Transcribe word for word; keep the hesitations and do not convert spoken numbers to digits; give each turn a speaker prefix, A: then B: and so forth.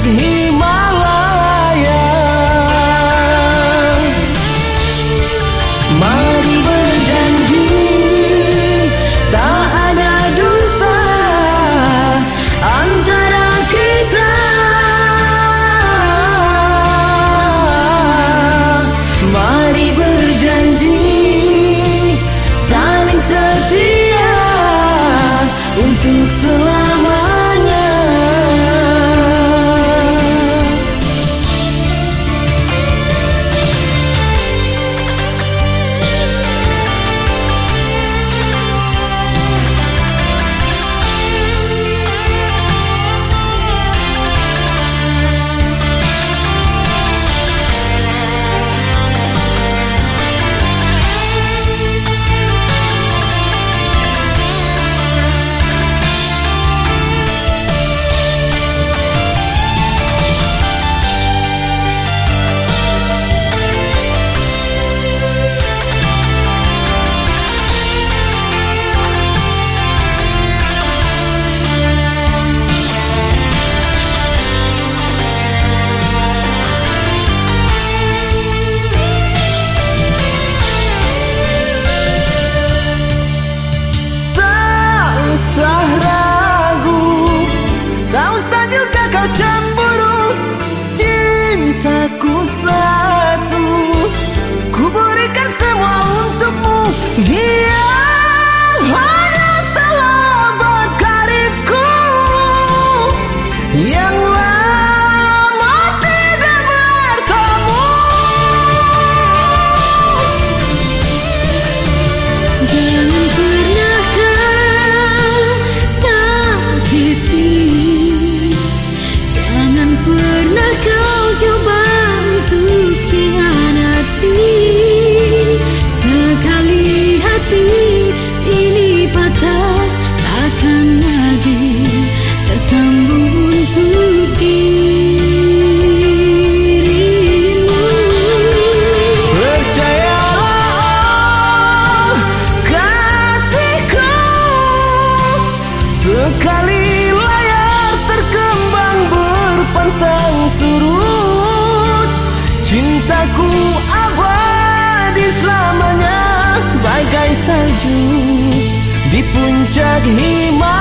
A: puncak Himalaya. Mari berjanji tak ada dusta antara kita. Mari berjanji saling setia untuk selamanya. Cintaku satu, ku berikan semua untukmu. Dia hanya sahabat karibku yang lama tidak bertemu.
B: Jangan pernah kau sakiti, jangan pernah kau coba untuk khianati. Sekali hati ini patah, takkan lagi tersambung untuk dirimu.
A: Percayalah kasihku, sekali layar terkembang berpantang surut. Cintaku abadi selamanya, bagai salju di puncak Himalaya.